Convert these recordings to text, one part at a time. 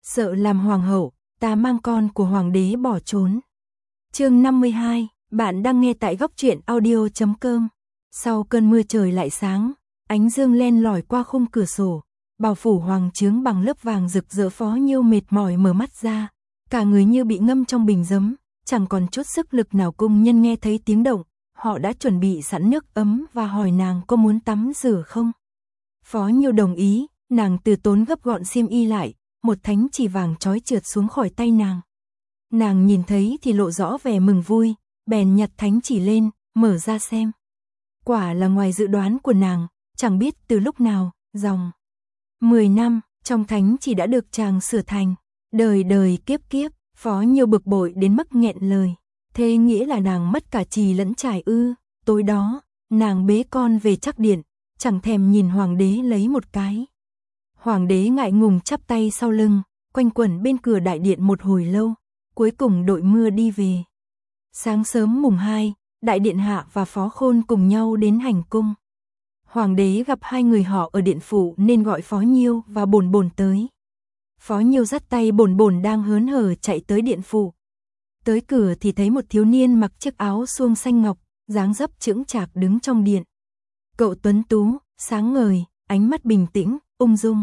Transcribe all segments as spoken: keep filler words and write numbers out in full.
sợ làm hoàng hậu, ta mang con của hoàng đế bỏ trốn. Chương năm mươi hai, bạn đang nghe tại góc truyện audio chấm com. Sau cơn mưa trời lại sáng, ánh dương len lỏi qua khung cửa sổ, bao phủ hoàng trướng bằng lớp vàng rực rỡ. Phó Nhiêu mệt mỏi mở mắt ra, cả người như bị ngâm trong bình giấm, chẳng còn chút sức lực nào. Cung nhân nghe thấy tiếng động, họ đã chuẩn bị sẵn nước ấm và hỏi nàng có muốn tắm rửa không. Phó Nhiêu đồng ý, nàng từ tốn gấp gọn xiêm y lại, một thánh chỉ vàng chói trượt xuống khỏi tay nàng. Nàng nhìn thấy thì lộ rõ vẻ mừng vui, bèn nhặt thánh chỉ lên, mở ra xem. Quả là ngoài dự đoán của nàng, chẳng biết từ lúc nào, dòng mười năm, trong thánh chỉ đã được chàng sửa thành, đời đời kiếp kiếp. Phó Nhiêu bực bội đến mức nghẹn lời. Thế nghĩa là nàng mất cả trì lẫn trải ư? Tối đó, nàng bế con về Trắc điện, chẳng thèm nhìn hoàng đế lấy một cái. Hoàng đế ngại ngùng chắp tay sau lưng, quanh quẩn bên cửa đại điện một hồi lâu, cuối cùng đội mưa đi về. Sáng sớm mùng hai, đại điện hạ và Phó Khôn cùng nhau đến hành cung. Hoàng đế gặp hai người họ ở điện phủ nên gọi Phó Nhiêu và Bồn Bồn tới. Phó Nhiêu dắt tay Bồn Bồn đang hớn hở chạy tới điện phủ. Tới cửa thì thấy một thiếu niên mặc chiếc áo suông xanh ngọc, dáng dấp chững chạc đứng trong điện. Cậu tuấn tú, sáng ngời, ánh mắt bình tĩnh, ung dung.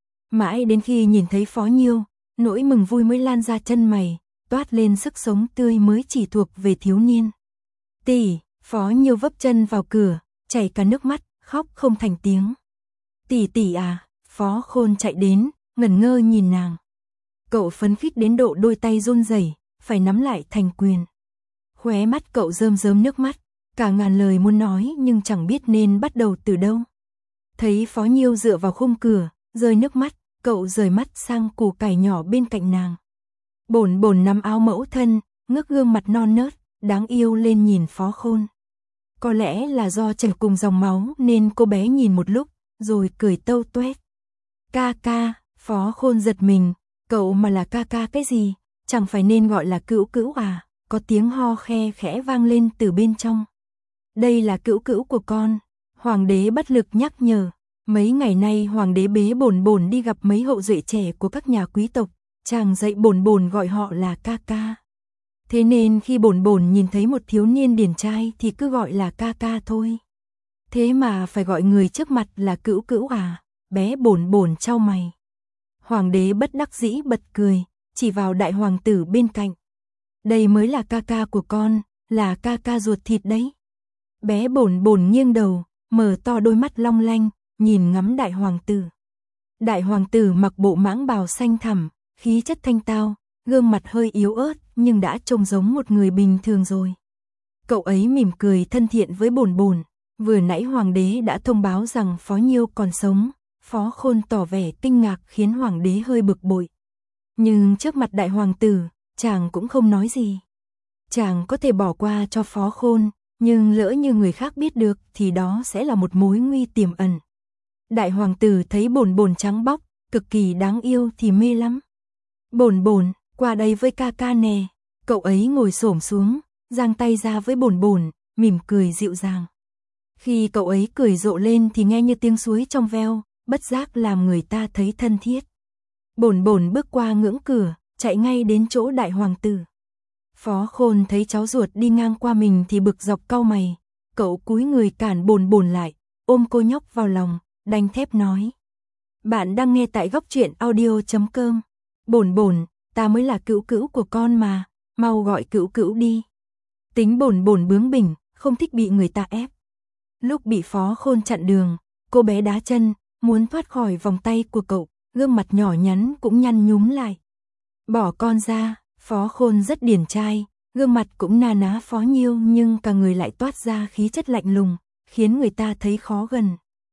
Mãi đến khi nhìn thấy Phó Nhiêu, nỗi mừng vui mới lan ra chân mày, toát lên sức sống tươi mới chỉ thuộc về thiếu niên. Tỷ, Phó Nhiêu vấp chân vào cửa, chảy cả nước mắt, khóc không thành tiếng. Tỷ tỷ à, Phó Khôn chạy đến, ngẩn ngơ nhìn nàng. Cậu phấn khích đến độ đôi tay run rẩy, phải nắm lại thành quyền. Khóe mắt cậu rơm rớm nước mắt, cả ngàn lời muốn nói nhưng chẳng biết nên bắt đầu từ đâu. Thấy Phó Nhiêu dựa vào khung cửa, rơi nước mắt, cậu rời mắt sang củ cải nhỏ bên cạnh nàng. Bồn Bồn nắm áo mẫu thân, ngước gương mặt non nớt, đáng yêu lên nhìn Phó Khôn. Có lẽ là do chảy cùng dòng máu nên cô bé nhìn một lúc, rồi cười tâu tuét. Ca ca, Phó Khôn giật mình, cậu mà là ca ca cái gì, chẳng phải nên gọi là cữu cữu à? Có tiếng ho khe khẽ vang lên từ bên trong. Đây là cữu cữu của con, hoàng đế bất lực nhắc nhở. Mấy ngày nay hoàng đế bế Bồn Bồn đi gặp mấy hậu duệ trẻ của các nhà quý tộc, chàng dạy Bồn Bồn gọi họ là ca ca. Thế nên khi Bồn Bồn nhìn thấy một thiếu niên điển trai thì cứ gọi là ca ca thôi. Thế mà phải gọi người trước mặt là cữu cữu à? Bé Bồn Bồn chau mày. Hoàng đế bất đắc dĩ bật cười, chỉ vào đại hoàng tử bên cạnh. Đây mới là ca ca của con, là ca ca ruột thịt đấy. Bé Bồn Bồn nghiêng đầu, mở to đôi mắt long lanh, nhìn ngắm đại hoàng tử. Đại hoàng tử mặc bộ mãng bào xanh thẳm, khí chất thanh tao, gương mặt hơi yếu ớt nhưng đã trông giống một người bình thường rồi. Cậu ấy mỉm cười thân thiện với Bồn Bồn. Vừa nãy hoàng đế đã thông báo rằng Phó Nhiêu còn sống. Phó Khôn tỏ vẻ kinh ngạc khiến hoàng đế hơi bực bội. Nhưng trước mặt đại hoàng tử, chàng cũng không nói gì. Chàng có thể bỏ qua cho Phó Khôn, nhưng lỡ như người khác biết được thì đó sẽ là một mối nguy tiềm ẩn. Đại hoàng tử thấy Bồn Bồn trắng bóc, cực kỳ đáng yêu thì mê lắm. Bồn Bồn, qua đây với ca ca nè. Cậu ấy ngồi xổm xuống, giang tay ra với Bồn Bồn, mỉm cười dịu dàng. Khi cậu ấy cười rộ lên thì nghe như tiếng suối trong veo, bất giác làm người ta thấy thân thiết. Bồn Bồn bước qua ngưỡng cửa, chạy ngay đến chỗ đại hoàng tử. Phó Khôn thấy cháu ruột đi ngang qua mình thì bực dọc cau mày. Cậu cúi người cản Bồn Bồn lại, ôm cô nhóc vào lòng, đanh thép nói. Bạn đang nghe tại góc truyện audio chấm com. Bồn Bồn, ta mới là cữu cữu của con mà, mau gọi cữu cữu đi. Tính Bồn Bồn bướng bỉnh, không thích bị người ta ép. Lúc bị Phó Khôn chặn đường, cô bé đá chân, muốn thoát khỏi vòng tay của cậu, gương mặt nhỏ nhắn cũng nhăn nhúm lại. Bỏ con ra, Phó Khôn rất điển trai, gương mặt cũng na ná Phó Nhiêu nhưng cả người lại toát ra khí chất lạnh lùng, khiến người ta thấy khó gần.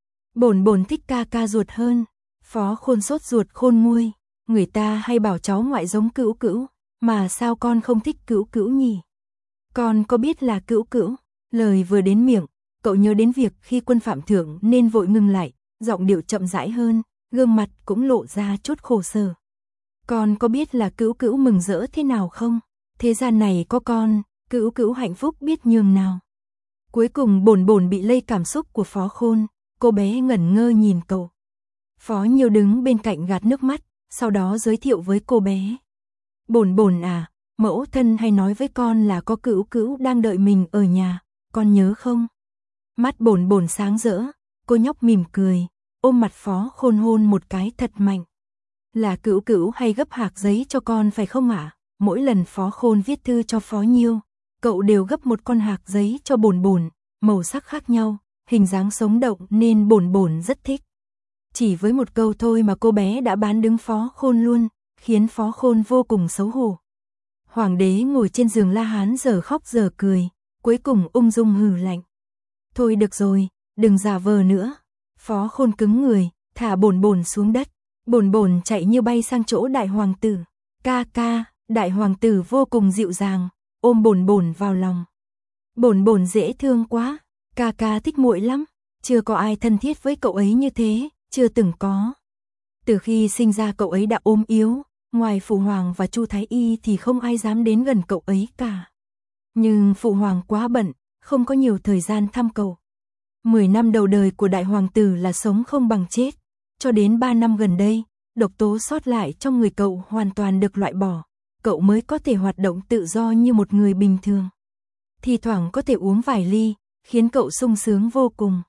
Bồn Bồn thích ca ca ruột hơn. Phó Khôn sốt ruột khôn nguôi, người ta hay bảo cháu ngoại giống cữu cữu, mà sao con không thích cữu cữu nhỉ? Con có biết là cữu cữu? Lời vừa đến miệng, cậu nhớ đến việc khi quân phạm thượng nên vội ngừng lại, giọng điệu chậm rãi hơn, gương mặt cũng lộ ra chút khổ sở. Con có biết là cữu cữu mừng rỡ thế nào không? Thế gian này có con, cữu cữu hạnh phúc biết nhường nào. Cuối cùng Bồn Bồn bị lây cảm xúc của Phó Khôn, cô bé ngẩn ngơ nhìn cậu. Phó Nhiêu đứng bên cạnh gạt nước mắt, sau đó giới thiệu với cô bé. Bổn bổn à, mẫu thân hay nói với con là có Cữu Cữu đang đợi mình ở nhà, con nhớ không? Mắt bổn bổn sáng rỡ, cô nhóc mỉm cười, ôm mặt Phó Khôn hôn một cái thật mạnh. Là Cữu Cữu hay gấp hạc giấy cho con phải không ạ? Mỗi lần Phó Khôn viết thư cho Phó Nhiêu, cậu đều gấp một con hạc giấy cho bổn bổn, màu sắc khác nhau, hình dáng sống động nên bổn bổn rất thích. Chỉ với một câu thôi mà cô bé đã bán đứng Phó Khôn luôn, khiến Phó Khôn vô cùng xấu hổ. Hoàng đế ngồi trên giường La Hán giờ khóc giờ cười, cuối cùng ung dung hừ lạnh. Thôi được rồi, đừng giả vờ nữa. Phó Khôn cứng người, thả bổn bổn xuống đất. Bổn bổn chạy như bay sang chỗ đại hoàng tử. Ca ca, đại hoàng tử vô cùng dịu dàng, ôm bổn bổn vào lòng. Bổn bổn dễ thương quá, ca ca thích muội lắm, chưa có ai thân thiết với cậu ấy như thế, chưa từng có. Từ khi sinh ra cậu ấy đã ốm yếu, ngoài Phụ Hoàng và Chu Thái Y thì không ai dám đến gần cậu ấy cả. Nhưng Phụ Hoàng quá bận, không có nhiều thời gian thăm cậu. Mười năm đầu đời của đại hoàng tử là sống không bằng chết, cho đến ba năm gần đây, độc tố sót lại trong người cậu hoàn toàn được loại bỏ, cậu mới có thể hoạt động tự do như một người bình thường. Thì thoảng có thể uống vài ly, khiến cậu sung sướng vô cùng.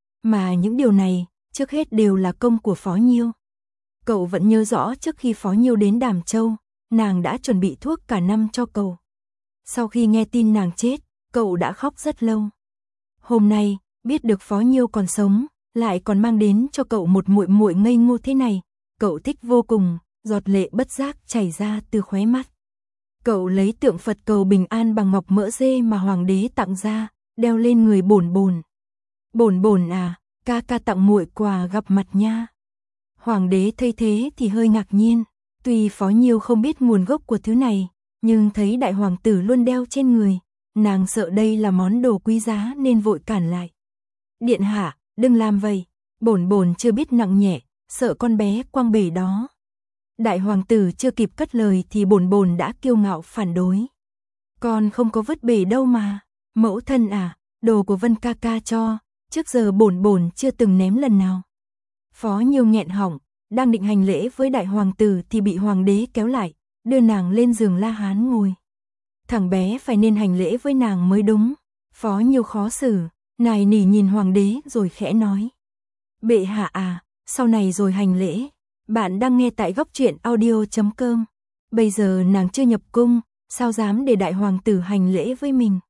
Mà những điều này, trước hết đều là công của Phó Nhiêu. Cậu vẫn nhớ rõ trước khi Phó Nhiêu đến Đàm Châu, nàng đã chuẩn bị thuốc cả năm cho cậu. Sau khi nghe tin nàng chết, cậu đã khóc rất lâu. Hôm nay, biết được Phó Nhiêu còn sống, lại còn mang đến cho cậu một muội muội ngây ngô thế này, cậu thích vô cùng, giọt lệ bất giác chảy ra từ khóe mắt. Cậu lấy tượng Phật cầu bình an bằng ngọc mỡ dê mà hoàng đế tặng ra, đeo lên người bổn bổn. Bổn bổn à, ca ca tặng muội quà gặp mặt nha. Hoàng đế thấy thế thì hơi ngạc nhiên, tuy Phó Nhiêu không biết nguồn gốc của thứ này, nhưng thấy đại hoàng tử luôn đeo trên người, nàng sợ đây là món đồ quý giá nên vội cản lại. Điện hạ, đừng làm vậy, bổn bổn chưa biết nặng nhẹ, sợ con bé quăng bể đó. Đại hoàng tử chưa kịp cất lời thì bổn bổn đã kiêu ngạo phản đối. Con không có vứt bể đâu mà, mẫu thân à, đồ của Vân ca ca cho, trước giờ bổn bổn chưa từng ném lần nào. Phó Nhiêu nghẹn họng, đang định hành lễ với đại hoàng tử thì bị hoàng đế kéo lại, đưa nàng lên giường La Hán ngồi. Thằng bé phải nên hành lễ với nàng mới đúng. Phó Nhiêu khó xử, nài nỉ nhìn hoàng đế rồi khẽ nói. Bệ hạ à, sau này rồi hành lễ. Bạn đang nghe tại góc truyện audio chấm com. Bây giờ nàng chưa nhập cung, sao dám để đại hoàng tử hành lễ với mình.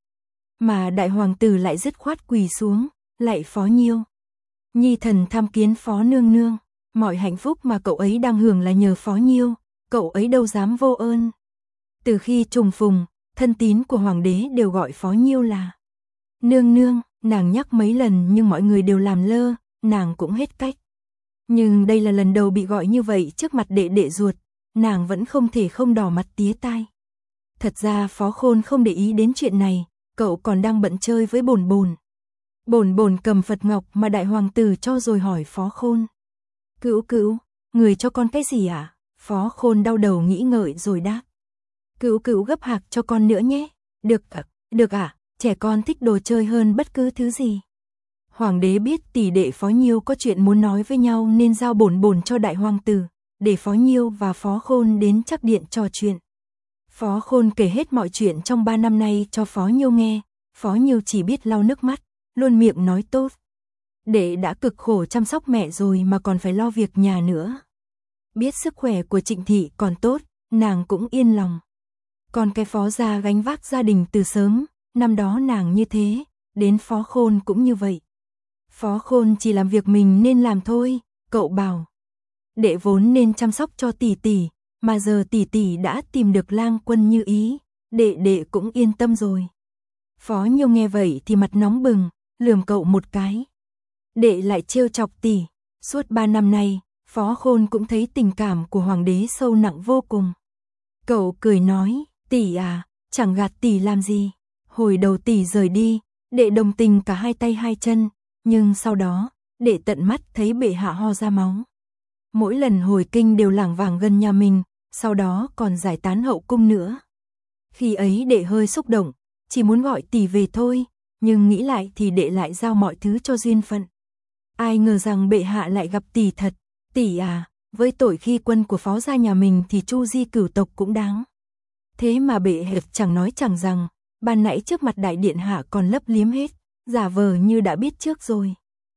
Mà đại hoàng tử lại dứt khoát quỳ xuống, lạy Phó Nhiêu. Nhi thần tham kiến Phó nương nương, mọi hạnh phúc mà cậu ấy đang hưởng là nhờ Phó Nhiêu, cậu ấy đâu dám vô ơn. Từ khi trùng phùng, thân tín của hoàng đế đều gọi Phó Nhiêu là nương nương, nàng nhắc mấy lần nhưng mọi người đều làm lơ, nàng cũng hết cách. Nhưng đây là lần đầu bị gọi như vậy trước mặt đệ đệ ruột, nàng vẫn không thể không đỏ mặt tía tai. Thật ra Phó Khôn không để ý đến chuyện này, cậu còn đang bận chơi với bổn bổn. Bổn bổn cầm Phật ngọc mà đại hoàng tử cho rồi hỏi Phó Khôn. Cữu Cữu, người cho con cái gì ạ? À? Phó Khôn đau đầu nghĩ ngợi rồi đáp. Cữu Cữu gấp hạc cho con nữa nhé. Được ạ, được ạ, à, trẻ con thích đồ chơi hơn bất cứ thứ gì. Hoàng đế biết tỷ đệ Phó Nhiêu có chuyện muốn nói với nhau nên giao bổn bổn cho đại hoàng tử, để Phó Nhiêu và Phó Khôn đến chắc điện trò chuyện. Phó Khôn kể hết mọi chuyện trong ba năm nay cho Phó Nhiêu nghe, Phó Nhiêu chỉ biết lau nước mắt, luôn miệng nói tốt. Đệ đã cực khổ chăm sóc mẹ rồi mà còn phải lo việc nhà nữa. Biết sức khỏe của Trịnh thị còn tốt, nàng cũng yên lòng. Còn cái Phó gia gánh vác gia đình từ sớm, năm đó nàng như thế, đến Phó Khôn cũng như vậy. Phó Khôn chỉ làm việc mình nên làm thôi, cậu bảo. Đệ vốn nên chăm sóc cho tỷ tỷ, mà giờ tỷ tỷ đã tìm được lang quân như ý, đệ đệ cũng yên tâm rồi. Phó Nhiêu nghe vậy thì mặt nóng bừng, lườm cậu một cái. Đệ lại trêu chọc tỷ, suốt ba năm nay, Phó Khôn cũng thấy tình cảm của hoàng đế sâu nặng vô cùng. Cậu cười nói, tỷ à, chẳng gạt tỷ làm gì. Hồi đầu tỷ rời đi, đệ đồng tình cả hai tay hai chân, nhưng sau đó, đệ tận mắt thấy bệ hạ ho ra máu. Mỗi lần hồi kinh đều lảng vảng gần nhà mình, sau đó còn giải tán hậu cung nữa. Khi ấy đệ hơi xúc động, chỉ muốn gọi tỷ về thôi, nhưng nghĩ lại thì đệ lại giao mọi thứ cho duyên phận. Ai ngờ rằng bệ hạ lại gặp tỷ thật, tỷ à, với tội khi quân của phó gia nhà mình thì chu di cửu tộc cũng đáng. Thế mà bệ hạ chẳng nói chẳng rằng, ban nãy trước mặt đại điện hạ còn lấp liếm hết, giả vờ như đã biết trước rồi.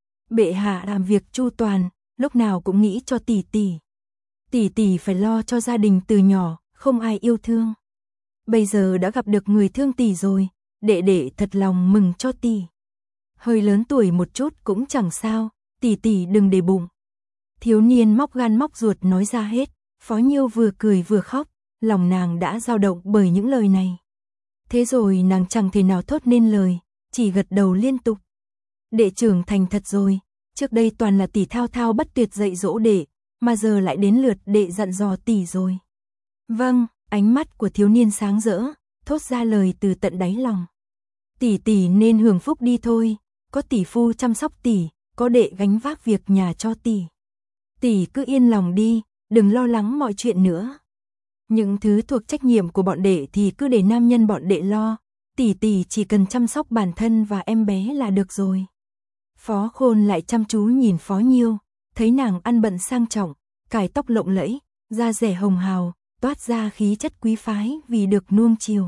Bệ hạ làm việc chu toàn, lúc nào cũng nghĩ cho tỷ tỷ. Tỷ tỷ phải lo cho gia đình từ nhỏ, không ai yêu thương. Bây giờ đã gặp được người thương tỷ rồi, đệ đệ thật lòng mừng cho tỷ. Hơi lớn tuổi một chút cũng chẳng sao, tỷ tỷ đừng để bụng. Thiếu niên móc gan móc ruột nói ra hết, Phó Nhiêu vừa cười vừa khóc, lòng nàng đã dao động bởi những lời này. Thế rồi nàng chẳng thể nào thốt nên lời, chỉ gật đầu liên tục. Đệ trưởng thành thật rồi, trước đây toàn là tỷ thao thao bất tuyệt dạy dỗ đệ, mà giờ lại đến lượt đệ dặn dò tỷ rồi. Vâng, ánh mắt của thiếu niên sáng rỡ, thốt ra lời từ tận đáy lòng. Tỷ tỷ nên hưởng phúc đi thôi, có tỷ phu chăm sóc tỷ, có đệ gánh vác việc nhà cho tỷ. Tỷ cứ yên lòng đi, đừng lo lắng mọi chuyện nữa. Những thứ thuộc trách nhiệm của bọn đệ thì cứ để nam nhân bọn đệ lo, tỷ tỷ chỉ cần chăm sóc bản thân và em bé là được rồi. Phó Khôn lại chăm chú nhìn Phó Nhiêu, thấy nàng ăn bận sang trọng, cài tóc lộng lẫy, da dẻ hồng hào, toát ra khí chất quý phái vì được nuông chiều.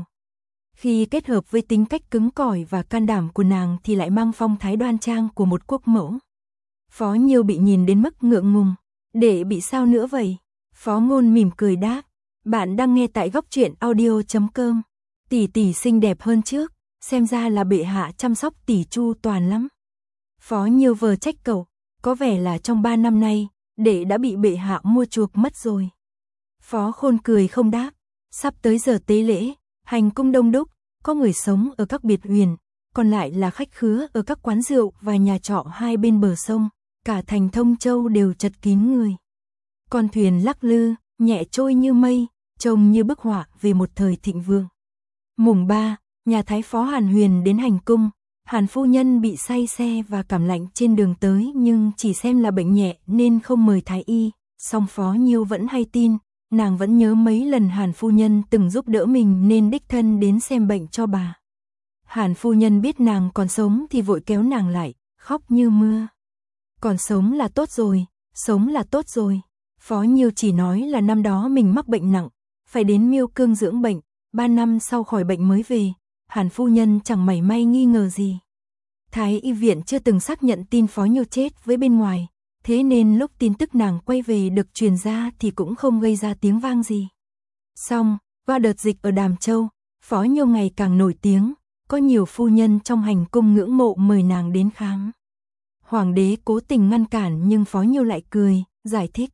Khi kết hợp với tính cách cứng cỏi và can đảm của nàng thì lại mang phong thái đoan trang của một quốc mẫu. Phó Nhiêu bị nhìn đến mức ngượng ngùng, đệ bị sao nữa vậy? Phó Ngôn mỉm cười đáp, bạn đang nghe tại góc truyện audio chấm com. Tỷ tỷ xinh đẹp hơn trước, xem ra là bệ hạ chăm sóc tỷ chu toàn lắm. Phó Nhiêu vờ trách cậu, có vẻ là trong ba năm nay, đệ đã bị bệ hạ mua chuộc mất rồi. Phó Khôn cười không đáp, sắp tới giờ tế lễ, hành cung đông đúc, có người sống ở các biệt uyển, còn lại là khách khứa ở các quán rượu và nhà trọ hai bên bờ sông, cả thành Thông Châu đều chật kín người. Con thuyền lắc lư, nhẹ trôi như mây, trông như bức họa về một thời thịnh vượng. Mùng ba, nhà thái phó Hàn Huyền đến hành cung, Hàn phu nhân bị say xe và cảm lạnh trên đường tới nhưng chỉ xem là bệnh nhẹ nên không mời thái y, song Phó Nhiêu vẫn hay tin, nàng vẫn nhớ mấy lần Hàn phu nhân từng giúp đỡ mình nên đích thân đến xem bệnh cho bà. Hàn phu nhân biết nàng còn sống thì vội kéo nàng lại, khóc như mưa. Còn sống là tốt rồi, sống là tốt rồi. Phó Nhiêu chỉ nói là năm đó mình mắc bệnh nặng, phải đến Miêu Cương dưỡng bệnh, ba năm sau khỏi bệnh mới về. Hàn phu nhân chẳng mảy may nghi ngờ gì. Thái y viện chưa từng xác nhận tin Phó Nhiêu chết với bên ngoài, thế nên lúc tin tức nàng quay về được truyền ra thì cũng không gây ra tiếng vang gì. Xong, qua đợt dịch ở Đàm Châu, Phó Nhiêu ngày càng nổi tiếng, có nhiều phu nhân trong hành cung ngưỡng mộ mời nàng đến khám. Hoàng đế cố tình ngăn cản nhưng Phó Nhiêu lại cười, giải thích.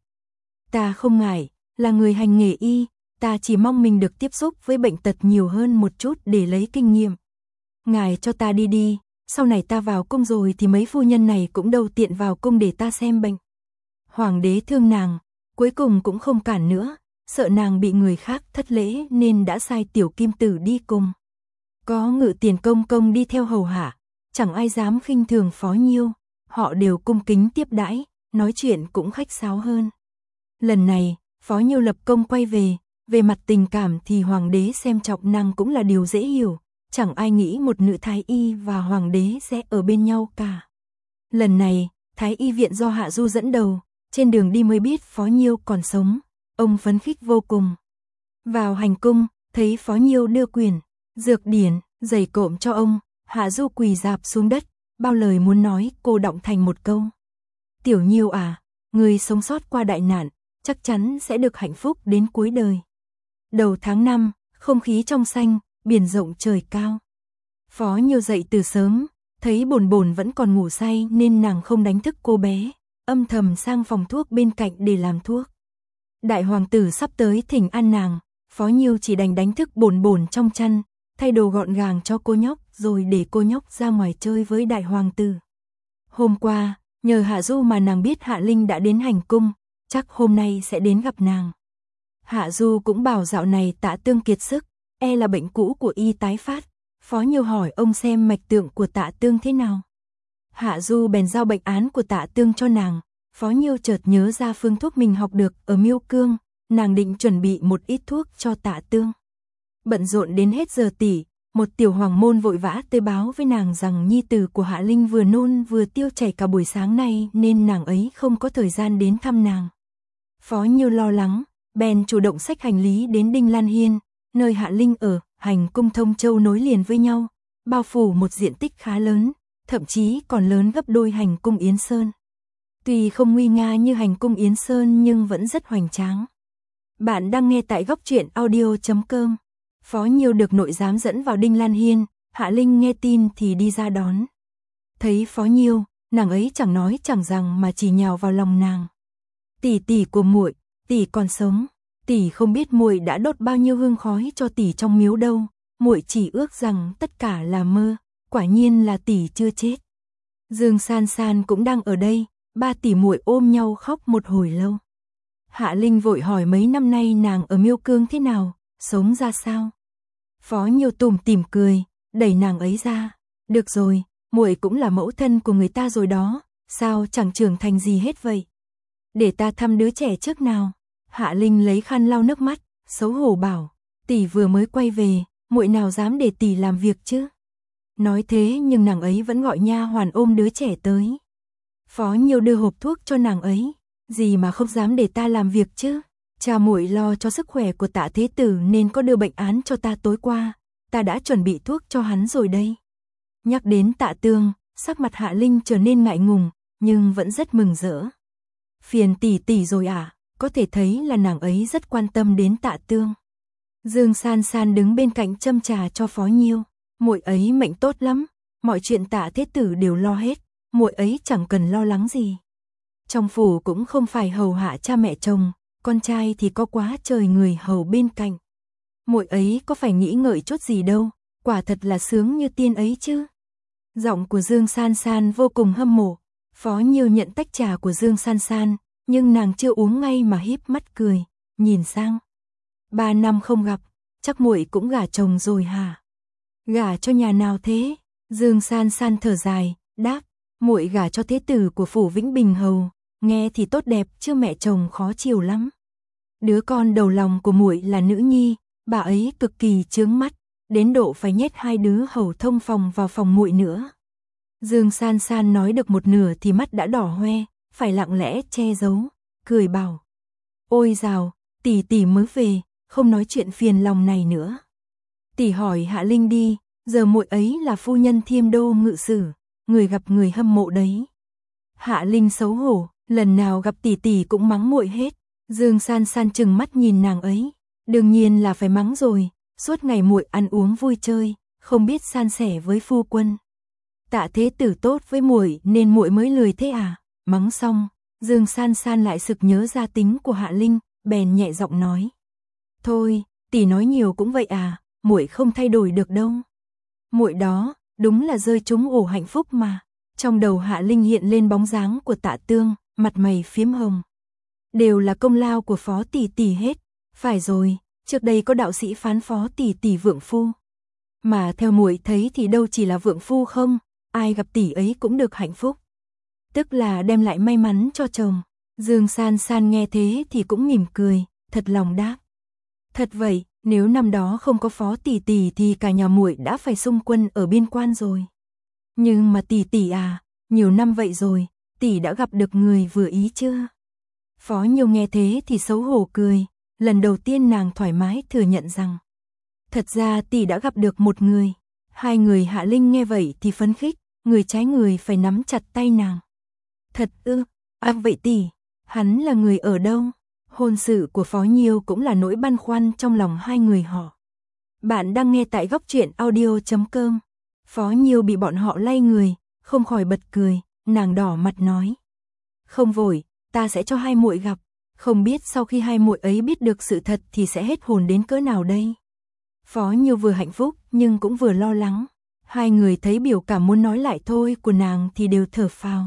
Ta không ngại, là người hành nghề y, ta chỉ mong mình được tiếp xúc với bệnh tật nhiều hơn một chút để lấy kinh nghiệm. Ngài cho ta đi đi, sau này ta vào cung rồi thì mấy phu nhân này cũng đâu tiện vào cung để ta xem bệnh. Hoàng đế thương nàng, cuối cùng cũng không cản nữa, sợ nàng bị người khác thất lễ nên đã sai tiểu kim tử đi cùng. Có Ngự Tiền công công đi theo hầu hạ, chẳng ai dám khinh thường Phó Nhiêu, họ đều cung kính tiếp đãi, nói chuyện cũng khách sáo hơn. Lần này, Phó Nhiêu lập công quay về, về mặt tình cảm thì hoàng đế xem trọng nàng cũng là điều dễ hiểu, chẳng ai nghĩ một nữ thái y và hoàng đế sẽ ở bên nhau cả. Lần này, thái y viện do Hạ Du dẫn đầu, trên đường đi mới biết Phó Nhiêu còn sống, ông phấn khích vô cùng. Vào hành cung, thấy Phó Nhiêu đưa quyền, dược điển, giày cộm cho ông, Hạ Du quỳ rạp xuống đất, bao lời muốn nói cô đọng thành một câu. Tiểu Nhiêu à, người sống sót qua đại nạn, chắc chắn sẽ được hạnh phúc đến cuối đời. Đầu tháng năm, không khí trong xanh, biển rộng trời cao. Phó Nhiêu dậy từ sớm, thấy Bồn Bồn vẫn còn ngủ say nên nàng không đánh thức cô bé, âm thầm sang phòng thuốc bên cạnh để làm thuốc. Đại hoàng tử sắp tới thỉnh an nàng, Phó Nhiêu chỉ đành đánh thức Bồn Bồn trong chăn, thay đồ gọn gàng cho cô nhóc rồi để cô nhóc ra ngoài chơi với đại hoàng tử. Hôm qua, nhờ Hạ Du mà nàng biết Hạ Linh đã đến hành cung, chắc hôm nay sẽ đến gặp nàng. Hạ Du cũng bảo dạo này Tạ Tương kiệt sức, e là bệnh cũ của y tái phát. Phó Nhiêu hỏi ông xem mạch tượng của Tạ Tương thế nào. Hạ Du bèn giao bệnh án của Tạ Tương cho nàng. Phó Nhiêu chợt nhớ ra phương thuốc mình học được ở Miêu Cương, nàng định chuẩn bị một ít thuốc cho Tạ Tương. Bận rộn đến hết giờ tỉ, một tiểu hoàng môn vội vã tới báo với nàng rằng nhi tử của Hạ Linh vừa nôn vừa tiêu chảy cả buổi sáng nay nên nàng ấy không có thời gian đến thăm nàng. Phó Nhiêu lo lắng, bèn chủ động xách hành lý đến Đinh Lan Hiên, nơi Hạ Linh ở. Hành cung Thông Châu nối liền với nhau, bao phủ một diện tích khá lớn, thậm chí còn lớn gấp đôi hành cung Yến Sơn. Tuy không nguy nga như hành cung Yến Sơn nhưng vẫn rất hoành tráng. Bạn đang nghe tại góc truyện audio chấm com. Phó Nhiêu được nội giám dẫn vào Đinh Lan Hiên, Hạ Linh nghe tin thì đi ra đón. Thấy Phó Nhiêu, nàng ấy chẳng nói chẳng rằng mà chỉ nhào vào lòng nàng. Tỷ tỷ của muội, tỷ còn sống. Tỷ không biết muội đã đốt bao nhiêu hương khói cho tỷ trong miếu đâu, muội chỉ ước rằng tất cả là mơ, quả nhiên là tỷ chưa chết. Dương San San cũng đang ở đây, ba tỷ muội ôm nhau khóc một hồi lâu. Hạ Linh vội hỏi mấy năm nay nàng ở Miêu Cương thế nào, sống ra sao. Phó Nhiêu tủm tỉm cười, đẩy nàng ấy ra, được rồi, muội cũng là mẫu thân của người ta rồi đó, sao chẳng trưởng thành gì hết vậy. Để ta thăm đứa trẻ trước nào. Hạ Linh lấy khăn lau nước mắt, xấu hổ bảo, tỷ vừa mới quay về, muội nào dám để tỷ làm việc chứ. Nói thế nhưng nàng ấy vẫn gọi nha hoàn ôm đứa trẻ tới. Phó Nhiêu đưa hộp thuốc cho nàng ấy, gì mà không dám để ta làm việc chứ. Cha muội lo cho sức khỏe của Tạ Thế Tử nên có đưa bệnh án cho ta tối qua, ta đã chuẩn bị thuốc cho hắn rồi đây. Nhắc đến Tạ Tương, sắc mặt Hạ Linh trở nên ngại ngùng, nhưng vẫn rất mừng rỡ. Phiền tỷ tỷ rồi à? Có thể thấy là nàng ấy rất quan tâm đến Tạ Tương. Dương San San đứng bên cạnh châm trà cho Phó Nhiêu, muội ấy mệnh tốt lắm, mọi chuyện Tạ Thế Tử đều lo hết, muội ấy chẳng cần lo lắng gì. Trong phủ cũng không phải hầu hạ cha mẹ chồng, con trai thì có quá trời người hầu bên cạnh. Muội ấy có phải nghĩ ngợi chút gì đâu, quả thật là sướng như tiên ấy chứ. Giọng của Dương San San vô cùng hâm mộ. Phó Nhiêu nhận tách trà của Dương San San, nhưng nàng chưa uống ngay mà híp mắt cười, nhìn sang. Ba năm không gặp, chắc muội cũng gả chồng rồi hả? Gả cho nhà nào thế? Dương San San thở dài, đáp, muội gả cho thế tử của phủ Vĩnh Bình hầu, nghe thì tốt đẹp chứ mẹ chồng khó chiều lắm. Đứa con đầu lòng của muội là nữ nhi, bà ấy cực kỳ chướng mắt, đến độ phải nhét hai đứa hầu thông phòng vào phòng muội nữa. Dương San San nói được một nửa thì mắt đã đỏ hoe, phải lặng lẽ che giấu, cười bảo. Ôi dào, tỷ tỷ mới về, không nói chuyện phiền lòng này nữa. Tỷ hỏi Hạ Linh đi, giờ muội ấy là phu nhân Thiêm Đô ngự sử, người gặp người hâm mộ đấy. Hạ Linh xấu hổ, lần nào gặp tỷ tỷ cũng mắng muội hết. Dương San San chừng mắt nhìn nàng ấy, đương nhiên là phải mắng rồi, suốt ngày muội ăn uống vui chơi, không biết san sẻ với phu quân. Tạ Thế Tử tốt với muội nên muội mới lười thế à? Mắng xong, Dương San San lại sực nhớ ra tính của Hạ Linh, bèn nhẹ giọng nói: "Thôi, tỷ nói nhiều cũng vậy à, muội không thay đổi được đâu." Muội đó, đúng là rơi trúng ổ hạnh phúc mà. Trong đầu Hạ Linh hiện lên bóng dáng của Tạ Tương, mặt mày phiếm hồng. Đều là công lao của Phó tỷ tỷ hết. Phải rồi, trước đây có đạo sĩ phán Phó tỷ tỷ vượng phu. Mà theo muội thấy thì đâu chỉ là vượng phu không, ai gặp tỷ ấy cũng được hạnh phúc. Tức là đem lại may mắn cho chồng. Dương San San nghe thế thì cũng mỉm cười, thật lòng đáp. Thật vậy, nếu năm đó không có Phó tỷ tỷ thì cả nhà muội đã phải xung quân ở biên quan rồi. Nhưng mà tỷ tỷ à, nhiều năm vậy rồi, tỷ đã gặp được người vừa ý chưa? Phó Nhiêu nghe thế thì xấu hổ cười, lần đầu tiên nàng thoải mái thừa nhận rằng thật ra tỷ đã gặp được một người. Hai người. Hạ Linh nghe vậy thì phấn khích, người trái người phải nắm chặt tay nàng. Thật ư? À vậy tỷ, hắn là người ở đâu? Hôn sự của Phó Nhiêu cũng là nỗi băn khoăn trong lòng hai người họ. Bạn đang nghe tại góc truyện audio chấm com. Phó Nhiêu bị bọn họ lay người, không khỏi bật cười, nàng đỏ mặt nói: "Không vội, ta sẽ cho hai muội gặp, không biết sau khi hai muội ấy biết được sự thật thì sẽ hết hồn đến cỡ nào đây." Phó Nhiêu vừa hạnh phúc nhưng cũng vừa lo lắng. Hai người thấy biểu cảm muốn nói lại thôi của nàng thì đều thở phào.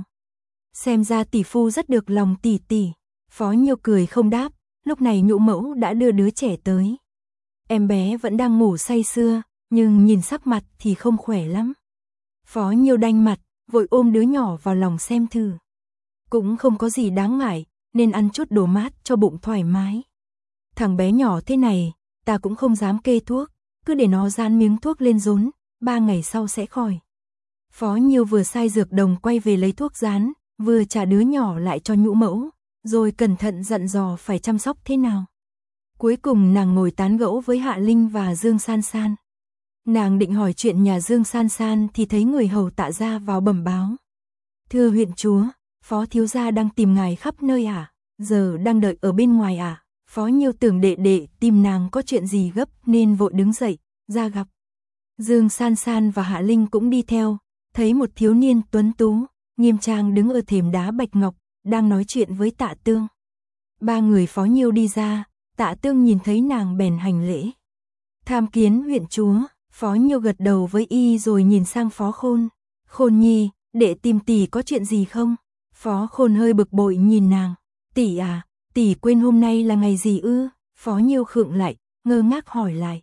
Xem ra tỷ phu rất được lòng tỷ tỷ. Phó Nhiêu cười không đáp, lúc này Nhũ mẫu đã đưa đứa trẻ tới. Em bé vẫn đang ngủ say sưa, nhưng nhìn sắc mặt thì không khỏe lắm. Phó Nhiêu đanh mặt, vội ôm đứa nhỏ vào lòng xem thử. Cũng không có gì đáng ngại, nên ăn chút đồ mát cho bụng thoải mái. Thằng bé nhỏ thế này, ta cũng không dám kê thuốc, cứ để nó dán miếng thuốc lên rốn, ba ngày sau sẽ khỏi. Phó Nhiêu vừa sai dược đồng quay về lấy thuốc dán, vừa trả đứa nhỏ lại cho Nhũ mẫu, rồi cẩn thận dặn dò phải chăm sóc thế nào. Cuối cùng nàng ngồi tán gẫu với Hạ Linh và Dương San San. Nàng định hỏi chuyện nhà Dương San San thì thấy người hầu Tạ gia vào bẩm báo. Thưa huyện chúa, phó thiếu gia đang tìm ngài khắp nơi à, giờ đang đợi ở bên ngoài à. Phó Nhiêu tưởng đệ đệ tìm nàng có chuyện gì gấp nên vội đứng dậy, ra gặp. Dương San San và Hạ Linh cũng đi theo, thấy một thiếu niên tuấn tú, nghiêm trang đứng ở thềm đá bạch ngọc, đang nói chuyện với Tạ Tương. Ba người Phó Nhiêu đi ra, Tạ Tương nhìn thấy nàng bèn hành lễ. Tham kiến huyện chúa. Phó Nhiêu gật đầu với y rồi nhìn sang Phó Khôn. Khôn nhi, đệ tìm tỷ có chuyện gì không? Phó Khôn hơi bực bội nhìn nàng. Tỷ à, tỷ quên hôm nay là ngày gì ư? Phó Nhiêu khựng lại, ngơ ngác hỏi lại.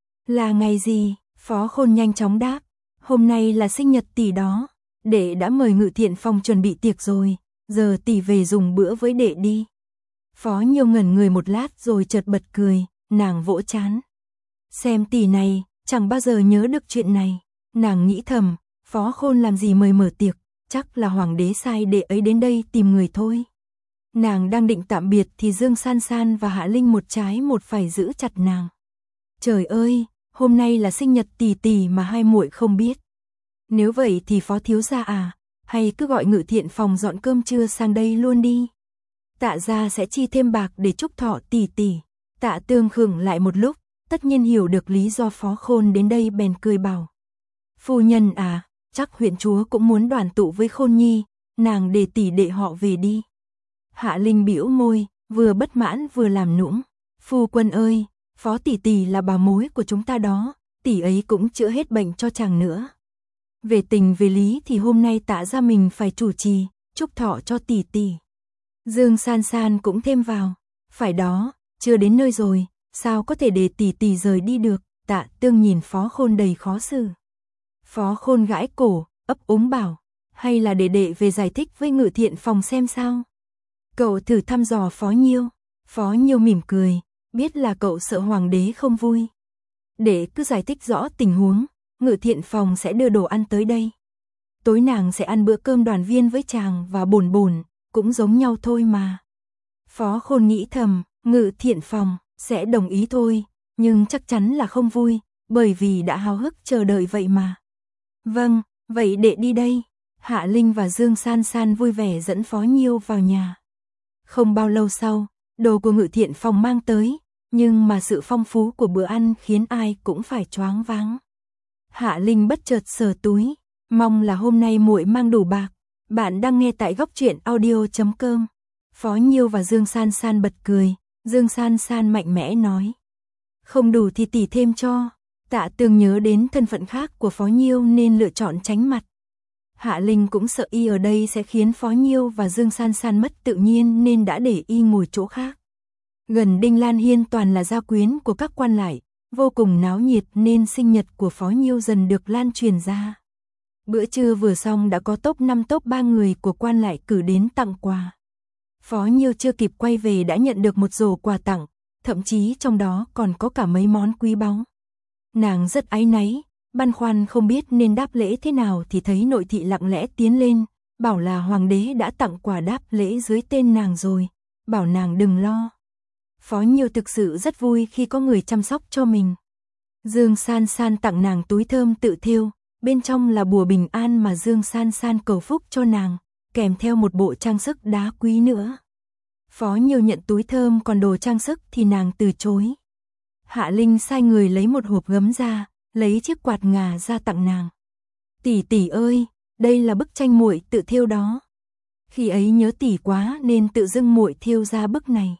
Là ngày gì? Phó Khôn nhanh chóng đáp. Hôm nay là sinh nhật tỷ đó. Đệ đã mời Ngự Thiện Phòng chuẩn bị tiệc rồi, giờ tỷ về dùng bữa với đệ đi. Phó Nhiêu ngẩn người một lát rồi chợt bật cười, nàng vỗ trán. Xem tỷ này, chẳng bao giờ nhớ được chuyện này. Nàng nghĩ thầm, Phó Khôn làm gì mời mở tiệc, chắc là hoàng đế sai đệ ấy đến đây tìm người thôi. Nàng đang định tạm biệt thì Dương San San và Hạ Linh một trái một phải giữ chặt nàng. Trời ơi, hôm nay là sinh nhật tỷ tỷ mà hai muội không biết. Nếu vậy thì Phó thiếu gia à, hay cứ gọi Ngự Thiện Phòng dọn cơm trưa sang đây luôn đi. Tạ gia sẽ chi thêm bạc để chúc thọ tỷ tỷ. Tạ Tương khựng lại một lúc, tất nhiên hiểu được lý do Phó Khôn đến đây bèn cười bảo. Phu nhân à, chắc huyện chúa cũng muốn đoàn tụ với Khôn nhi, nàng để tỷ đệ họ về đi. Hạ Linh bĩu môi, vừa bất mãn vừa làm nũng. Phu quân ơi, Phó tỷ tỷ là bà mối của chúng ta đó, tỷ ấy cũng chữa hết bệnh cho chàng nữa. Về tình về lý thì hôm nay Tạ gia mình phải chủ trì, chúc thọ cho tỷ tỷ. Dương San San cũng thêm vào. Phải đó, chưa đến nơi rồi, sao có thể để tỷ tỷ rời đi được. Tạ Tương nhìn Phó Khôn đầy khó xử. Phó Khôn gãi cổ, ấp úng bảo. Hay là để đệ về giải thích với Ngự Thiện Phòng xem sao. Cậu thử thăm dò Phó Nhiêu. Phó Nhiêu mỉm cười, biết là cậu sợ hoàng đế không vui. Để cứ giải thích rõ tình huống, Ngự Thiện Phòng sẽ đưa đồ ăn tới đây. Tối nàng sẽ ăn bữa cơm đoàn viên với chàng và bổn bổn, cũng giống nhau thôi mà. Phó Khôn nghĩ thầm, Ngự Thiện Phòng sẽ đồng ý thôi, nhưng chắc chắn là không vui, bởi vì đã háo hức chờ đợi vậy mà. Vâng, vậy đệ đi đây. Hạ Linh và Dương San San vui vẻ dẫn Phó Nhiêu vào nhà. Không bao lâu sau, đồ của Ngự Thiện Phòng mang tới, nhưng mà sự phong phú của bữa ăn khiến ai cũng phải choáng váng. Hạ Linh bất chợt sờ túi, mong là hôm nay muội mang đủ bạc. Bạn đang nghe tại góc truyện audio chấm com. Phó Nhiêu và Dương San San bật cười, Dương San San mạnh mẽ nói. Không đủ thì tỷ thêm cho. Tạ Tương nhớ đến thân phận khác của Phó Nhiêu nên lựa chọn tránh mặt. Hạ Linh cũng sợ y ở đây sẽ khiến Phó Nhiêu và Dương San San mất tự nhiên nên đã để y ngồi chỗ khác. Gần Đinh Lan Hiên toàn là gia quyến của các quan lại, vô cùng náo nhiệt nên sinh nhật của Phó Nhiêu dần được lan truyền ra. Bữa trưa vừa xong đã có top năm top ba người của quan lại cử đến tặng quà. Phó Nhiêu chưa kịp quay về đã nhận được một rổ quà tặng, thậm chí trong đó còn có cả mấy món quý báu. Nàng rất áy náy, băn khoăn không biết nên đáp lễ thế nào thì thấy nội thị lặng lẽ tiến lên, bảo là hoàng đế đã tặng quà đáp lễ dưới tên nàng rồi, bảo nàng đừng lo. Phó Nhiêu thực sự rất vui khi có người chăm sóc cho mình. Dương San San tặng nàng túi thơm tự thêu, bên trong là bùa bình an mà Dương San San cầu phúc cho nàng, kèm theo một bộ trang sức đá quý nữa. Phó Nhiêu nhận túi thơm còn đồ trang sức thì nàng từ chối. Hạ Linh sai người lấy một hộp gấm ra, lấy chiếc quạt ngà ra tặng nàng. Tỷ tỷ ơi, đây là bức tranh muội tự thêu đó. Khi ấy nhớ tỷ quá nên tự dưng muội thêu ra bức này.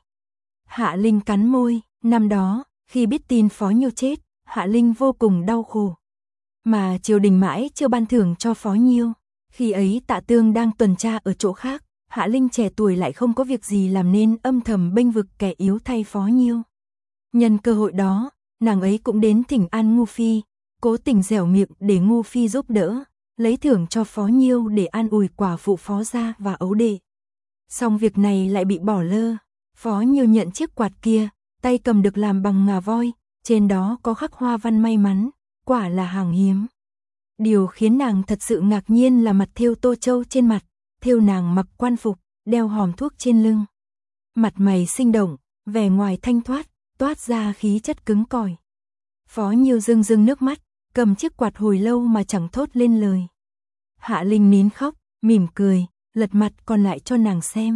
Hạ Linh cắn môi, năm đó, khi biết tin Phó Nhiêu chết, Hạ Linh vô cùng đau khổ. Mà triều đình mãi chưa ban thưởng cho Phó Nhiêu. Khi ấy Tạ Tương đang tuần tra ở chỗ khác, Hạ Linh trẻ tuổi lại không có việc gì làm nên âm thầm bênh vực kẻ yếu thay Phó Nhiêu. Nhân cơ hội đó, nàng ấy cũng đến thỉnh an Ngu Phi, cố tình dẻo miệng để Ngu Phi giúp đỡ, lấy thưởng cho Phó Nhiêu để an ủi quả phụ Phó gia và ấu đệ. Song việc này lại bị bỏ lơ. Phó Nhiêu nhận chiếc quạt kia, tay cầm được làm bằng ngà voi, trên đó có khắc hoa văn may mắn, quả là hàng hiếm. Điều khiến nàng thật sự ngạc nhiên là mặt thêu tô châu trên mặt, thêu nàng mặc quan phục, đeo hòm thuốc trên lưng. mặt mày sinh động, vẻ ngoài thanh thoát, toát ra khí chất cứng cỏi. Phó Nhiêu rưng rưng nước mắt, cầm chiếc quạt hồi lâu mà chẳng thốt lên lời. Hạ Linh nín khóc, mỉm cười, lật mặt còn lại cho nàng xem.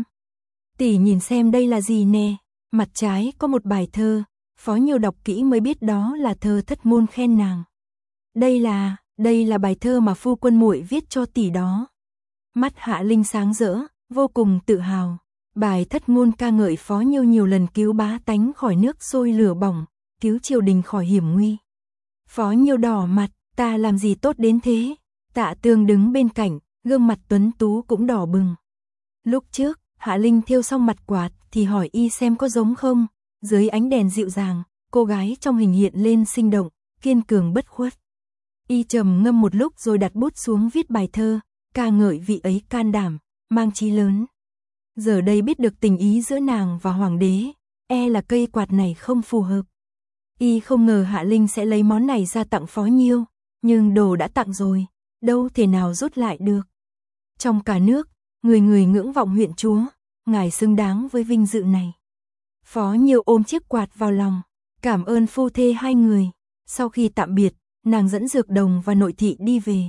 Tỷ nhìn xem đây là gì nè, mặt trái có một bài thơ, Phó Nhiêu đọc kỹ mới biết đó là thơ thất ngôn khen nàng. Đây là, đây là bài thơ mà phu quân muội viết cho tỷ đó. Mắt Hạ Linh sáng rỡ, vô cùng tự hào. Bài thất ngôn ca ngợi Phó Nhiêu nhiều lần cứu bá tánh khỏi nước sôi lửa bỏng, cứu triều đình khỏi hiểm nguy. Phó Nhiêu đỏ mặt, ta làm gì tốt đến thế? Tạ Tương đứng bên cạnh, gương mặt tuấn tú cũng đỏ bừng. Lúc trước, Hạ Linh thêu xong mặt quạt thì hỏi y xem có giống không, dưới ánh đèn dịu dàng, cô gái trong hình hiện lên sinh động, kiên cường bất khuất. Y trầm ngâm một lúc rồi đặt bút xuống viết bài thơ, ca ngợi vị ấy can đảm, mang chí lớn. Giờ đây biết được tình ý giữa nàng và hoàng đế, e là cây quạt này không phù hợp. Y không ngờ Hạ Linh sẽ lấy món này ra tặng Phó Nhiêu, nhưng đồ đã tặng rồi, đâu thể nào rút lại được. Trong cả nước, người người ngưỡng vọng huyện chúa, ngài xứng đáng với vinh dự này. Phó Nhiêu ôm chiếc quạt vào lòng, cảm ơn phu thê hai người. Sau khi tạm biệt, nàng dẫn Dược Đồng và nội thị đi về.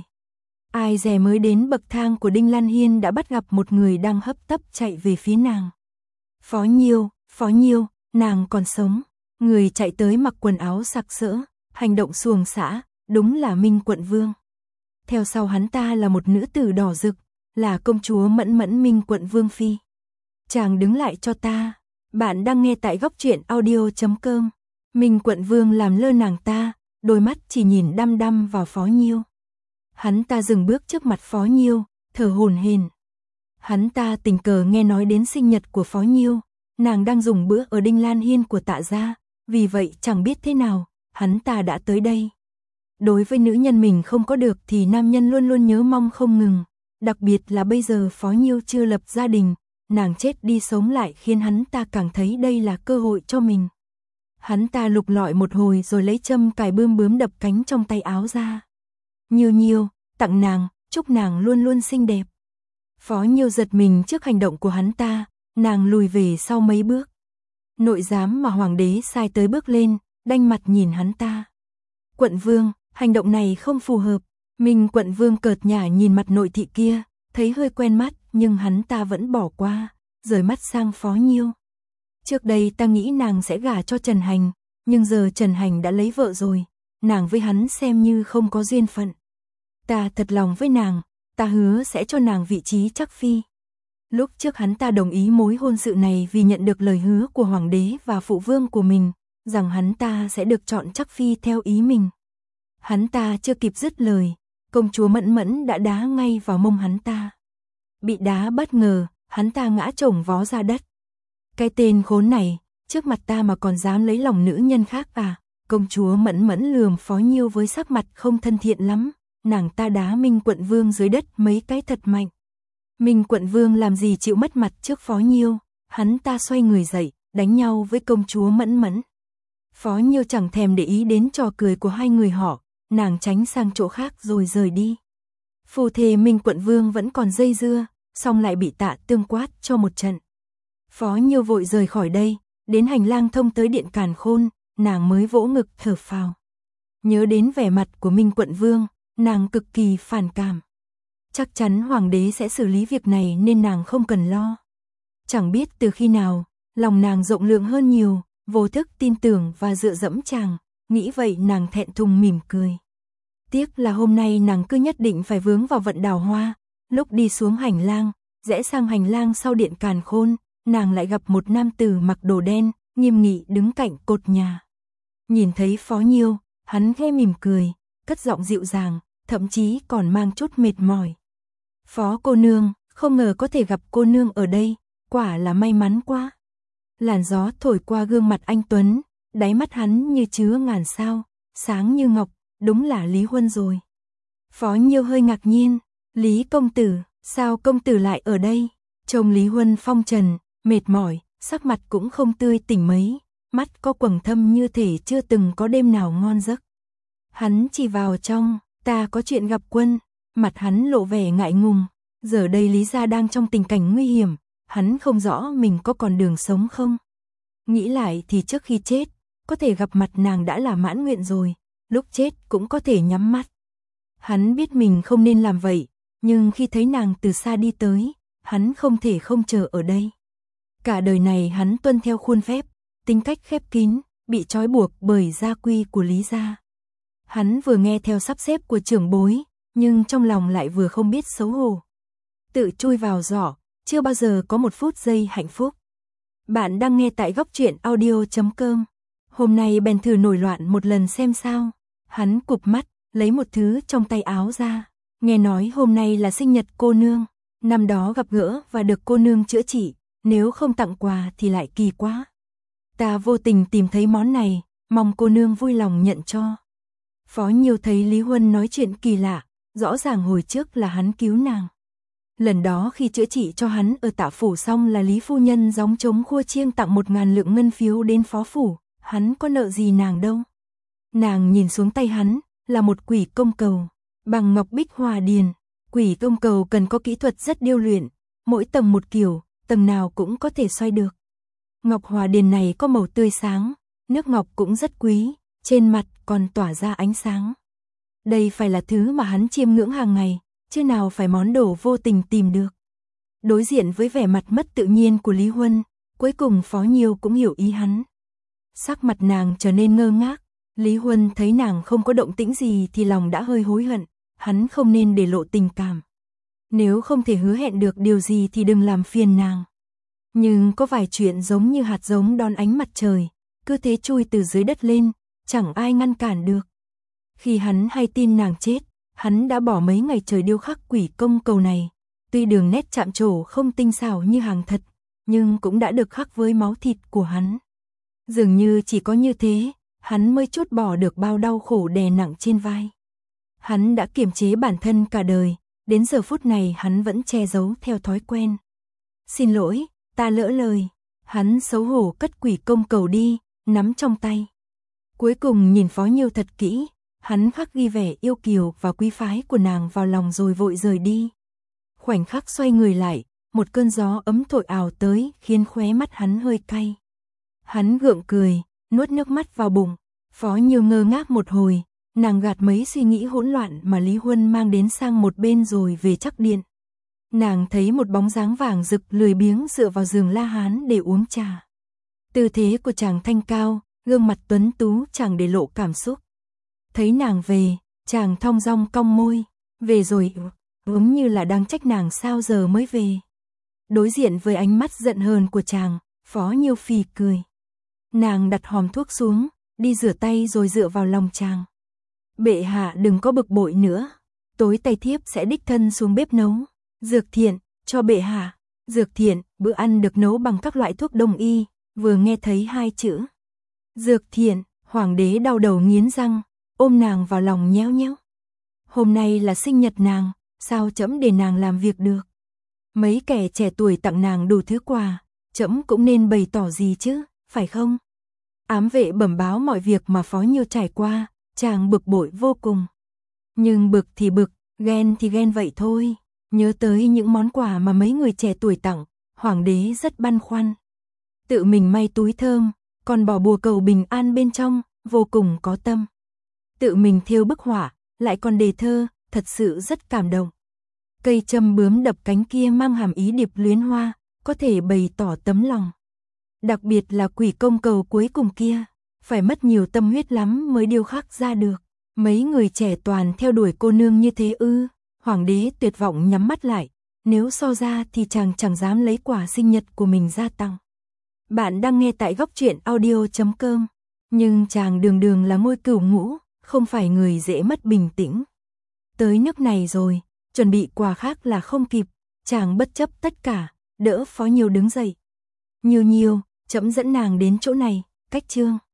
Ai dè mới đến bậc thang của Đinh Lan Hiên đã bắt gặp một người đang hấp tấp chạy về phía nàng. Phó Nhiêu, Phó Nhiêu, nàng còn sống. Người chạy tới mặc quần áo sặc sỡ, hành động xuồng xã, đúng là Minh Quận Vương. Theo sau hắn ta là một nữ tử đỏ rực, là công chúa Mẫn Mẫn Minh Quận Vương Phi. Chàng đứng lại cho ta. Bạn đang nghe tại góc truyện audio chấm com. Minh Quận Vương làm lơ nàng ta, đôi mắt chỉ nhìn đăm đăm vào Phó Nhiêu. Hắn ta dừng bước trước mặt Phó Nhiêu, thở hổn hển. Hắn ta tình cờ nghe nói đến sinh nhật của Phó Nhiêu, nàng đang dùng bữa ở Đinh Lan Hiên của Tạ gia, vì vậy chẳng biết thế nào, hắn ta đã tới đây. Đối với nữ nhân mình không có được thì nam nhân luôn luôn nhớ mong không ngừng, đặc biệt là bây giờ Phó Nhiêu chưa lập gia đình, nàng chết đi sống lại khiến hắn ta càng thấy đây là cơ hội cho mình. Hắn ta lục lọi một hồi rồi lấy châm cài bươm bướm đập cánh trong tay áo ra. Nhiêu Nhiêu, tặng nàng, chúc nàng luôn luôn xinh đẹp. Phó Nhiêu giật mình trước hành động của hắn ta, nàng lùi về sau mấy bước. Nội giám mà hoàng đế sai tới bước lên, đanh mặt nhìn hắn ta. Quận Vương, hành động này không phù hợp. Minh Quận Vương cợt nhả nhìn mặt nội thị kia, thấy hơi quen mắt nhưng hắn ta vẫn bỏ qua, rời mắt sang Phó Nhiêu. Trước đây ta nghĩ nàng sẽ gả cho Trần Hành, nhưng giờ Trần Hành đã lấy vợ rồi, nàng với hắn xem như không có duyên phận. Ta thật lòng với nàng, ta hứa sẽ cho nàng vị trí chắc phi. Lúc trước hắn ta đồng ý mối hôn sự này vì nhận được lời hứa của hoàng đế và phụ vương của mình, rằng hắn ta sẽ được chọn chắc phi theo ý mình. Hắn ta chưa kịp dứt lời, công chúa Mẫn Mẫn đã đá ngay vào mông hắn ta. Bị đá bất ngờ, hắn ta ngã chồng vó ra đất. Cái tên khốn này, trước mặt ta mà còn dám lấy lòng nữ nhân khác à? Công chúa Mẫn Mẫn lườm Phó Nhiêu với sắc mặt không thân thiện lắm, nàng ta đá Minh Quận Vương dưới đất mấy cái thật mạnh. Minh Quận Vương làm gì chịu mất mặt trước Phó Nhiêu, hắn ta xoay người dậy, đánh nhau với công chúa Mẫn Mẫn. Phó Nhiêu chẳng thèm để ý đến trò cười của hai người họ, nàng tránh sang chỗ khác rồi rời đi. Phu thê Minh Quận Vương vẫn còn dây dưa, xong lại bị Tạ Tương quát cho một trận. Phó Nhiêu vội rời khỏi đây, đến hành lang thông tới điện Càn Khôn, nàng mới vỗ ngực thở phào. Nhớ đến vẻ mặt của Minh Quận Vương, nàng cực kỳ phản cảm. Chắc chắn hoàng đế sẽ xử lý việc này nên nàng không cần lo. Chẳng biết từ khi nào, lòng nàng rộng lượng hơn nhiều, vô thức tin tưởng và dựa dẫm chàng, nghĩ vậy nàng thẹn thùng mỉm cười. Tiếc là hôm nay nàng cứ nhất định phải vướng vào vận đào hoa, lúc đi xuống hành lang, rẽ sang hành lang sau điện Càn Khôn, nàng lại gặp một nam tử mặc đồ đen, nghiêm nghị đứng cạnh cột nhà. Nhìn thấy Phó Nhiêu, hắn khẽ mỉm cười, cất giọng dịu dàng, thậm chí còn mang chút mệt mỏi. Phó cô nương, không ngờ có thể gặp cô nương ở đây, quả là may mắn quá. Làn gió thổi qua gương mặt anh Tuấn, đáy mắt hắn như chứa ngàn sao, sáng như ngọc, đúng là Lý Huân rồi. Phó Nhiêu hơi ngạc nhiên, Lý công tử, sao công tử lại ở đây? Trông Lý Huân phong trần, mệt mỏi, sắc mặt cũng không tươi tỉnh mấy, mắt có quầng thâm như thể chưa từng có đêm nào ngon giấc. Hắn chỉ vào trong, ta có chuyện gặp quân, mặt hắn lộ vẻ ngại ngùng, giờ đây Lý gia đang trong tình cảnh nguy hiểm, hắn không rõ mình có còn đường sống không. Nghĩ lại thì trước khi chết, có thể gặp mặt nàng đã là mãn nguyện rồi, lúc chết cũng có thể nhắm mắt. Hắn biết mình không nên làm vậy, nhưng khi thấy nàng từ xa đi tới, hắn không thể không chờ ở đây. Cả đời này hắn tuân theo khuôn phép, tính cách khép kín, bị trói buộc bởi gia quy của Lý gia. Hắn vừa nghe theo sắp xếp của trưởng bối, nhưng trong lòng lại vừa không biết xấu hổ. Tự chui vào giỏ, chưa bao giờ có một phút giây hạnh phúc. Bạn đang nghe tại góc truyện audio chấm com. Hôm nay bèn thử nổi loạn một lần xem sao. Hắn cụp mắt, lấy một thứ trong tay áo ra. Nghe nói hôm nay là sinh nhật cô nương. Năm đó gặp gỡ và được cô nương chữa trị, nếu không tặng quà thì lại kỳ quá. Ta vô tình tìm thấy món này, mong cô nương vui lòng nhận cho. Phó Nhiêu thấy Lý Huân nói chuyện kỳ lạ, rõ ràng hồi trước là hắn cứu nàng. Lần đó khi chữa trị cho hắn ở Tạ phủ xong là Lý phu nhân gióng trống khua chiêng tặng một ngàn lượng ngân phiếu đến phó phủ, hắn có nợ gì nàng đâu. Nàng nhìn xuống tay hắn, là một quỷ công cầu, bằng ngọc bích hòa điền. Quỷ công cầu cần có kỹ thuật rất điêu luyện, mỗi tầng một kiểu, tầng nào cũng có thể xoay được. Ngọc hòa điền này có màu tươi sáng, nước ngọc cũng rất quý, trên mặt còn tỏa ra ánh sáng. Đây phải là thứ mà hắn chiêm ngưỡng hàng ngày, chứ nào phải món đồ vô tình tìm được. Đối diện với vẻ mặt mất tự nhiên của Lý Huân, cuối cùng Phó Nhiêu cũng hiểu ý hắn. Sắc mặt nàng trở nên ngơ ngác, Lý Huân thấy nàng không có động tĩnh gì thì lòng đã hơi hối hận, hắn không nên để lộ tình cảm. Nếu không thể hứa hẹn được điều gì thì đừng làm phiền nàng. Nhưng có vài chuyện giống như hạt giống đón ánh mặt trời, cứ thế chui từ dưới đất lên, chẳng ai ngăn cản được. Khi hắn hay tin nàng chết, hắn đã bỏ mấy ngày trời điêu khắc quỷ công cầu này. Tuy đường nét chạm trổ không tinh xảo như hàng thật, nhưng cũng đã được khắc với máu thịt của hắn. Dường như chỉ có như thế, hắn mới trút bỏ được bao đau khổ đè nặng trên vai. Hắn đã kiềm chế bản thân cả đời, đến giờ phút này hắn vẫn che giấu theo thói quen. Xin lỗi, ta lỡ lời. Hắn xấu hổ cất quỷ công cầu đi, nắm trong tay. Cuối cùng nhìn Phó Nhiêu thật kỹ, hắn khắc ghi vẻ yêu kiều và quý phái của nàng vào lòng rồi vội rời đi. Khoảnh khắc xoay người lại, một cơn gió ấm thổi ào tới khiến khóe mắt hắn hơi cay. Hắn gượng cười, nuốt nước mắt vào bụng. Phó Nhiêu ngơ ngác một hồi, nàng gạt mấy suy nghĩ hỗn loạn mà Lý Huân mang đến sang một bên rồi về chắc điện. Nàng thấy một bóng dáng vàng rực lười biếng dựa vào giường La Hán để uống trà. Tư thế của chàng thanh cao, gương mặt tuấn tú chẳng để lộ cảm xúc. Thấy nàng về, chàng thong dong cong môi, về rồi, giống như là đang trách nàng sao giờ mới về. Đối diện với ánh mắt giận hờn của chàng, Phó Nhiêu phì cười. Nàng đặt hòm thuốc xuống, đi rửa tay rồi dựa vào lòng chàng. Bệ hạ đừng có bực bội nữa, tối tay thiếp sẽ đích thân xuống bếp nấu. Dược thiện, cho bệ hạ. Dược thiện, bữa ăn được nấu bằng các loại thuốc đông y, vừa nghe thấy hai chữ. Dược thiện, hoàng đế đau đầu nghiến răng, ôm nàng vào lòng nhéo nhéo. Hôm nay là sinh nhật nàng, sao trẫm để nàng làm việc được. Mấy kẻ trẻ tuổi tặng nàng đủ thứ quà, trẫm cũng nên bày tỏ gì chứ, phải không? Ám vệ bẩm báo mọi việc mà Phó Nhiêu trải qua, chàng bực bội vô cùng. Nhưng bực thì bực, ghen thì ghen vậy thôi. Nhớ tới những món quà mà mấy người trẻ tuổi tặng, hoàng đế rất băn khoăn. Tự mình may túi thơm, còn bỏ bùa cầu bình an bên trong, vô cùng có tâm. Tự mình thêu bức họa, lại còn đề thơ, thật sự rất cảm động. Cây châm bướm đập cánh kia mang hàm ý điệp luyến hoa, có thể bày tỏ tấm lòng. Đặc biệt là quỷ công cầu cuối cùng kia, phải mất nhiều tâm huyết lắm mới điêu khắc ra được. Mấy người trẻ toàn theo đuổi cô nương như thế ư? Hoàng đế tuyệt vọng nhắm mắt lại, nếu so ra thì chàng chẳng dám lấy quà sinh nhật của mình ra tặng. Bạn đang nghe tại góc truyện audio chấm com, nhưng chàng đường đường là ngôi cửu ngũ, không phải người dễ mất bình tĩnh. Tới nước này rồi, chuẩn bị quà khác là không kịp, chàng bất chấp tất cả, đỡ Phó Nhiêu đứng dậy. Nhiêu Nhiêu, trẫm dẫn nàng đến chỗ này, cách chương.